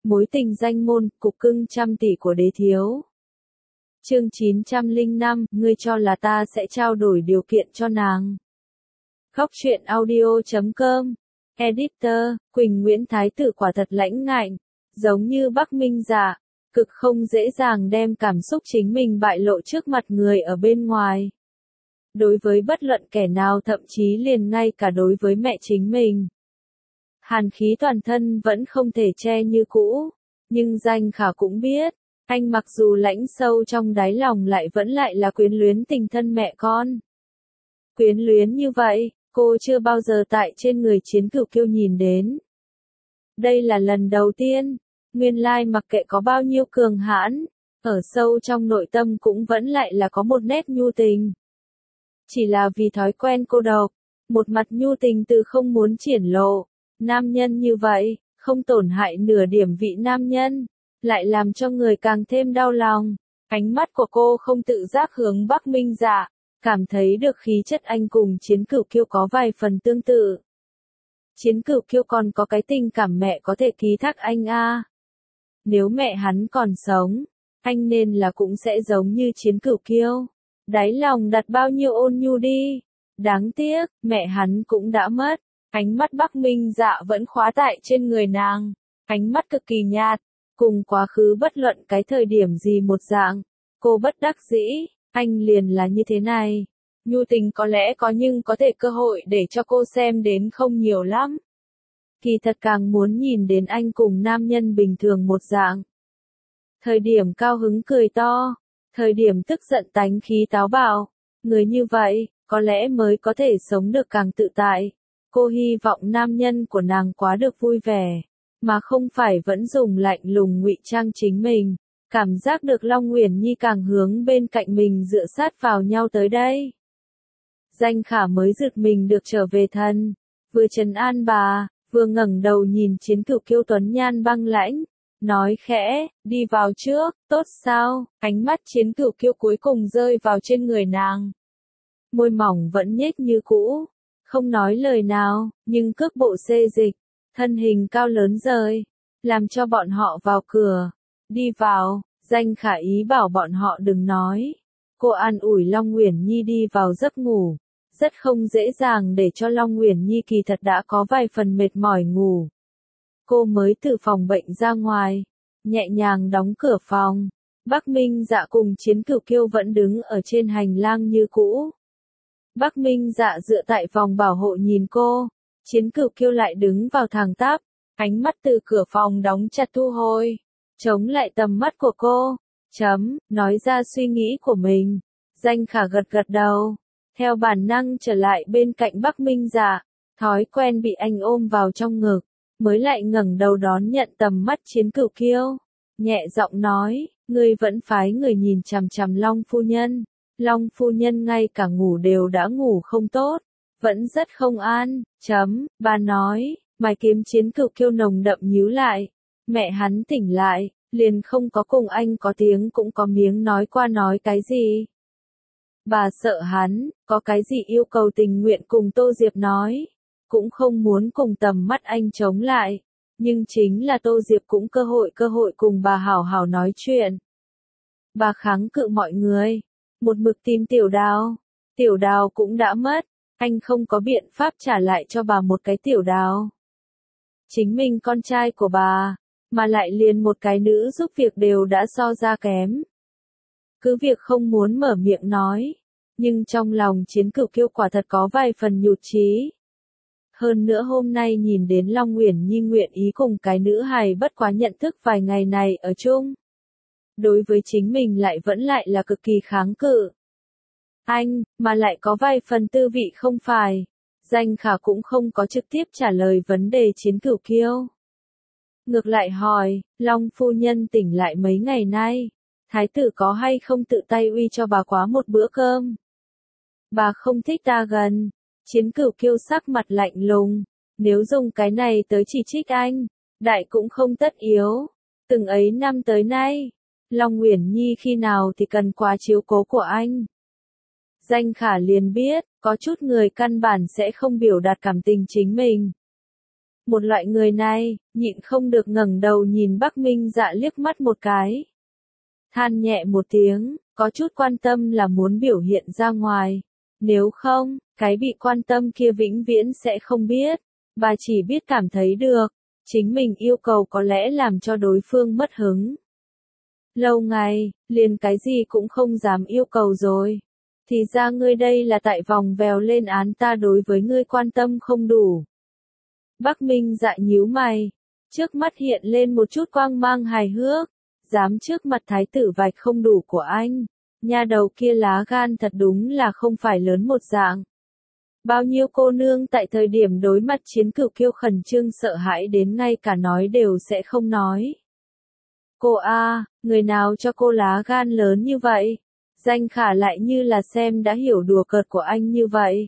Mối tình danh môn, cục cưng trăm tỷ của đế thiếu. Chương 905, ngươi cho là ta sẽ trao đổi điều kiện cho nàng. Khóc chuyện audio.com. Editor, Quỳnh Nguyễn Thái tử quả thật lãnh ngạnh, giống như Bắc Minh Dạ, cực không dễ dàng đem cảm xúc chính mình bại lộ trước mặt người ở bên ngoài. Đối với bất luận kẻ nào, thậm chí liền ngay cả đối với mẹ chính mình. Hàn khí toàn thân vẫn không thể che như cũ, nhưng Danh Khả cũng biết, anh mặc dù lãnh sâu trong đáy lòng lại vẫn lại là quyến luyến tình thân mẹ con. Quyến luyến như vậy, cô chưa bao giờ tại trên người Chiến Cửu Kiêu nhìn đến. Đây là lần đầu tiên, nguyên lai mặc kệ có bao nhiêu cường hãn, ở sâu trong nội tâm cũng vẫn lại là có một nét nhu tình. Chỉ là vì thói quen cô độc, một mặt nhu tình từ không muốn triển lộ. Nam nhân như vậy, không tổn hại nửa điểm vị nam nhân, lại làm cho người càng thêm đau lòng. Ánh mắt của cô không tự giác hướng Bắc Minh Dạ, cảm thấy được khí chất anh cùng Chiến Cửu Kiêu có vài phần tương tự. Chiến Cửu Kiêu còn có cái tình cảm mẹ có thể ký thác anh a. Nếu mẹ hắn còn sống, anh nên là cũng sẽ giống như Chiến Cửu Kiêu. Đáy lòng đặt bao nhiêu ôn nhu đi. Đáng tiếc, mẹ hắn cũng đã mất. Ánh mắt Bắc Minh Dạ vẫn khóa tại trên người nàng, ánh mắt cực kỳ nhạt, cùng quá khứ bất luận cái thời điểm gì một dạng. Cô bất đắc dĩ, anh liền là như thế này. Nhu tình có lẽ có nhưng có thể cơ hội để cho cô xem đến không nhiều lắm. Kỳ thật càng muốn nhìn đến anh cùng nam nhân bình thường một dạng. Thời điểm cao hứng cười to, thời điểm tức giận tánh khí táo bạo, người như vậy, có lẽ mới có thể sống được càng tự tại. Cô hy vọng nam nhân của nàng quá được vui vẻ, mà không phải vẫn dùng lạnh lùng ngụy trang chính mình. Cảm giác được Long Uyển Nhi càng hướng bên cạnh mình dựa sát vào nhau tới đây. Danh Khả mới giật mình được trở về thân, vừa trấn an bà, vừa ngẩng đầu nhìn Chiến Cửu Kiêu tuấn nhan băng lãnh, nói khẽ, đi vào trước, tốt sao? Ánh mắt Chiến Cửu Kiêu cuối cùng rơi vào trên người nàng. Môi mỏng vẫn nhếch như cũ. Không nói lời nào, nhưng cước bộ xê dịch, thân hình cao lớn rời, làm cho bọn họ vào cửa. Đi vào, Danh Khả ý bảo bọn họ đừng nói. Cô an ủi Long Uyển Nhi đi vào giấc ngủ. Rất không dễ dàng để cho Long Uyển Nhi kỳ thật đã có vài phần mệt mỏi ngủ. Cô mới từ phòng bệnh ra ngoài, nhẹ nhàng đóng cửa phòng. Bắc Minh Dạ cùng Chiến Cửu Kiêu vẫn đứng ở trên hành lang như cũ. Bắc Minh Dạ dựa tại vòng bảo hộ nhìn cô, Chiến Cửu Kiêu lại đứng vào thẳng tắp, ánh mắt từ cửa phòng đóng chặt thu hồi, chống lại tầm mắt của cô, nói ra suy nghĩ của mình. Danh Khả gật gật đầu, theo bản năng trở lại bên cạnh Bắc Minh Dạ, thói quen bị anh ôm vào trong ngực, mới lại ngẩng đầu đón nhận tầm mắt Chiến Cửu Kiêu, nhẹ giọng nói, ngươi vẫn phái người nhìn chằm chằm Long phu nhân. Long phu nhân ngay cả ngủ đều đã ngủ không tốt, vẫn rất không an, bà nói, mày kiếm Chiến Cửu Kiêu nồng đậm nhíu lại, mẹ hắn tỉnh lại, liền không có cùng anh có tiếng cũng có miếng nói qua nói cái gì. Bà sợ hắn, có cái gì yêu cầu tình nguyện cùng Tô Diệp nói, cũng không muốn cùng tầm mắt anh chống lại, nhưng chính là Tô Diệp cũng cơ hội cùng bà hảo hảo nói chuyện. Bà kháng cự mọi người. Một mực tìm Tiểu Đào cũng đã mất, anh không có biện pháp trả lại cho bà một cái Tiểu Đào. Chính mình con trai của bà, mà lại liền một cái nữ giúp việc đều đã so ra kém. Cứ việc không muốn mở miệng nói, nhưng trong lòng Chiến Cửu Kiêu quả thật có vài phần nhụt chí. Hơn nữa hôm nay nhìn đến Long Uyển Nhi nguyện ý cùng cái nữ hài bất quá nhận thức vài ngày này ở chung. Đối với chính mình lại vẫn lại là cực kỳ kháng cự. Anh, mà lại có vài phần tư vị không phải. Danh Khả cũng không có trực tiếp trả lời vấn đề Chiến Cửu Kiêu. Ngược lại hỏi, Long phu nhân tỉnh lại mấy ngày nay, thái tử có hay không tự tay uy cho bà quá một bữa cơm? Bà không thích ta gần. Chiến Cửu Kiêu sắc mặt lạnh lùng, nếu dùng cái này tới chỉ trích anh, đại cũng không tất yếu. Từng ấy năm tới nay, Long Uyển Nhi khi nào thì cần quá chiếu cố của anh. Danh Khả liền biết, có chút người căn bản sẽ không biểu đạt cảm tình chính mình. Một loại người này, nhịn không được ngẩng đầu nhìn Bắc Minh Dạ liếc mắt một cái. Than nhẹ một tiếng, có chút quan tâm là muốn biểu hiện ra ngoài. Nếu không, cái bị quan tâm kia vĩnh viễn sẽ không biết. Bà chỉ biết cảm thấy được. Chính mình yêu cầu có lẽ làm cho đối phương mất hứng. Lâu ngày, liền cái gì cũng không dám yêu cầu rồi. Thì ra ngươi đây là tại vòng vèo lên án ta đối với ngươi quan tâm không đủ. Bắc Minh Dạ nhíu mày. Trước mắt hiện lên một chút quang mang hài hước. Dám trước mặt thái tử vạch không đủ của anh. Nha đầu kia lá gan thật đúng là không phải lớn một dạng. Bao nhiêu cô nương tại thời điểm đối mặt Chiến Cửu Kiêu khẩn trương sợ hãi đến ngay cả nói đều sẽ không nói. Cô a, người nào cho cô lá gan lớn như vậy? Danh Khả lại như là xem đã hiểu đùa cợt của anh như vậy.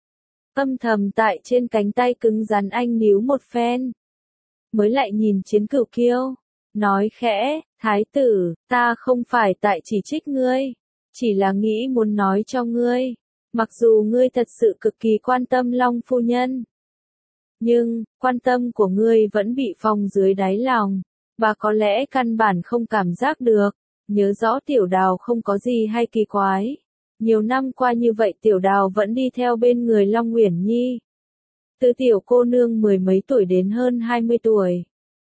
Âm thầm tại trên cánh tay cứng rắn anh níu một phen. Mới lại nhìn Chiến Cửu Kiêu. Nói khẽ, thái tử, ta không phải tại chỉ trích ngươi. Chỉ là nghĩ muốn nói cho ngươi. Mặc dù ngươi thật sự cực kỳ quan tâm Long phu nhân. Nhưng, quan tâm của ngươi vẫn bị phong dưới đáy lòng. Bà có lẽ căn bản không cảm giác được. Nhớ rõ Tiểu Đào không có gì hay kỳ quái. Nhiều năm qua như vậy Tiểu Đào vẫn đi theo bên người Long Uyển Nhi. Từ tiểu cô nương mười mấy tuổi đến hơn 20 tuổi.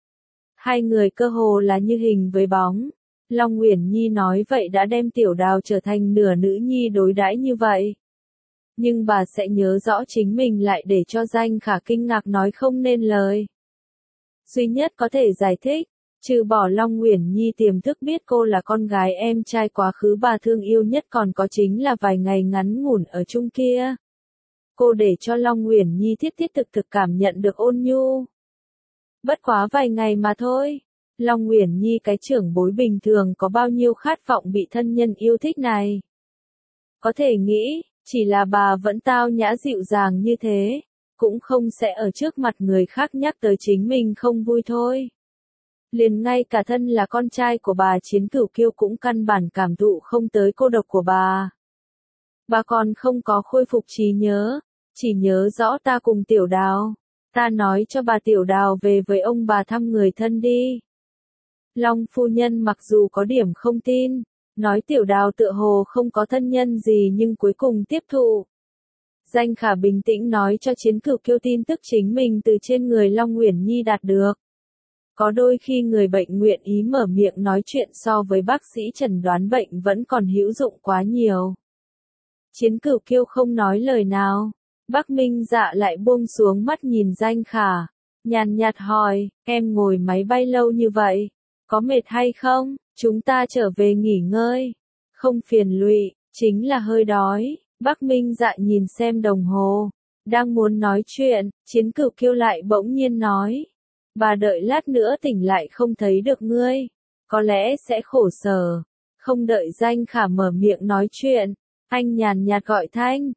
Hai người cơ hồ là như hình với bóng. Long Uyển Nhi nói vậy đã đem Tiểu Đào trở thành nửa nữ nhi đối đãi như vậy. Nhưng bà sẽ nhớ rõ chính mình lại để cho Danh Khả kinh ngạc nói không nên lời. Duy nhất có thể giải thích, trừ bỏ Long Uyển Nhi tiềm thức biết cô là con gái em trai quá khứ bà thương yêu nhất còn có chính là vài ngày ngắn ngủn ở chung kia. Cô để cho Long Uyển Nhi thiết thiết thực thực cảm nhận được ôn nhu. Bất quá vài ngày mà thôi. Long Uyển Nhi cái trưởng bối bình thường có bao nhiêu khát vọng bị thân nhân yêu thích này. Có thể nghĩ, chỉ là bà vẫn tao nhã dịu dàng như thế, cũng không sẽ ở trước mặt người khác nhắc tới chính mình không vui thôi. Liền ngay cả thân là con trai của bà Chiến Cửu Kiêu cũng căn bản cảm thụ không tới cô độc của bà. Bà còn không có khôi phục trí nhớ, chỉ nhớ rõ ta cùng Tiểu Đào. Ta nói cho bà Tiểu Đào về với ông bà thăm người thân đi. Long phu nhân mặc dù có điểm không tin, nói Tiểu Đào tựa hồ không có thân nhân gì nhưng cuối cùng tiếp thụ. Danh Khả bình tĩnh nói cho Chiến Cửu Kiêu tin tức chính mình từ trên người Long Uyển Nhi đạt được. Có đôi khi người bệnh nguyện ý mở miệng nói chuyện so với bác sĩ chẩn đoán bệnh vẫn còn hữu dụng quá nhiều. Chiến Cửu Kiêu không nói lời nào. Bắc Minh Dạ lại buông xuống mắt nhìn Danh Khả. Nhàn nhạt hỏi, em ngồi máy bay lâu như vậy. Có mệt hay không? Chúng ta trở về nghỉ ngơi. Không phiền lụy, chính là hơi đói. Bắc Minh Dạ nhìn xem đồng hồ. Đang muốn nói chuyện, Chiến Cửu Kiêu lại bỗng nhiên nói. Bà đợi lát nữa tỉnh lại không thấy được ngươi. Có lẽ sẽ khổ sở. Không đợi Danh Khả mở miệng nói chuyện. Anh nhàn nhạt gọi thanh.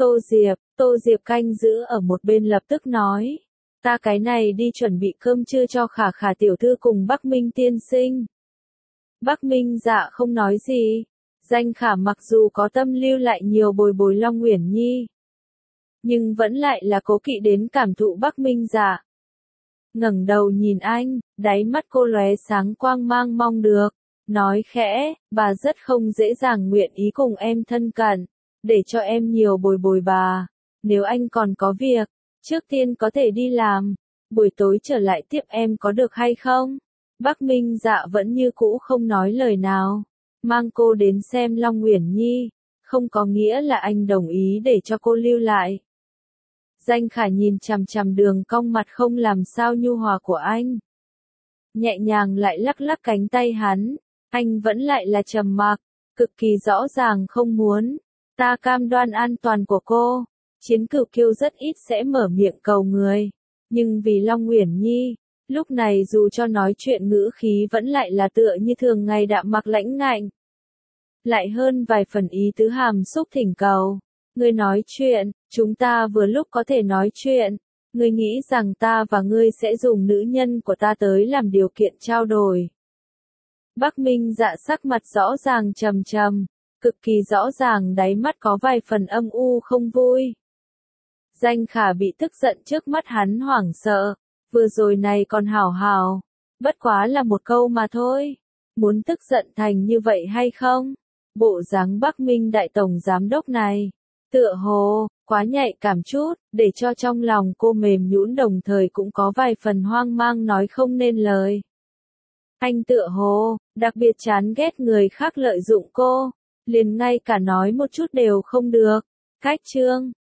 Tô Diệp canh giữ ở một bên lập tức nói. Ta cái này đi chuẩn bị cơm trưa cho Khả Khả tiểu thư cùng Bắc Minh tiên sinh. Bắc Minh Dạ không nói gì. Danh Khả mặc dù có tâm lưu lại nhiều bồi bồi Long Uyển Nhi. Nhưng vẫn lại là cố kỵ đến cảm thụ Bắc Minh Dạ. Ngẩng đầu nhìn anh, đáy mắt cô lóe sáng quang mang mong được. Nói khẽ, bà rất không dễ dàng nguyện ý cùng em thân cận. Để cho em nhiều bồi bồi bà. Nếu anh còn có việc, trước tiên có thể đi làm. Buổi tối trở lại tiếp em có được hay không? Bắc Minh Dạ vẫn như cũ không nói lời nào. Mang cô đến xem Long Uyển Nhi. Không có nghĩa là anh đồng ý để cho cô lưu lại. Danh Khả nhìn chằm chằm đường cong mặt không làm sao nhu hòa của anh. Nhẹ nhàng lại lắc lắc cánh tay hắn. Anh vẫn lại là trầm mặc, cực kỳ rõ ràng không muốn. Ta cam đoan an toàn của cô. Chiến Cửu Kiêu rất ít sẽ mở miệng cầu người. Nhưng vì Long Uyển Nhi, lúc này dù cho nói chuyện ngữ khí vẫn lại là tựa như thường ngày đạm mặc lãnh ngạnh. Lại hơn vài phần ý tứ hàm xúc thỉnh cầu. Ngươi nói chuyện, chúng ta vừa lúc có thể nói chuyện. Ngươi nghĩ rằng ta và ngươi sẽ dùng nữ nhân của ta tới làm điều kiện trao đổi. Bắc Minh Dạ sắc mặt rõ ràng trầm trầm. Cực kỳ rõ ràng đáy mắt có vài phần âm u không vui. Danh Khả bị tức giận trước mắt hắn hoảng sợ. Vừa rồi này còn hảo hảo, bất quá là một câu mà thôi. Muốn tức giận thành như vậy hay không? Bộ dáng Bắc Minh đại tổng giám đốc này, tựa hồ, quá nhạy cảm chút, để cho trong lòng cô mềm nhũn đồng thời cũng có vài phần hoang mang nói không nên lời. Anh tựa hồ, đặc biệt chán ghét người khác lợi dụng cô, liền ngay cả nói một chút đều không được. Cách chương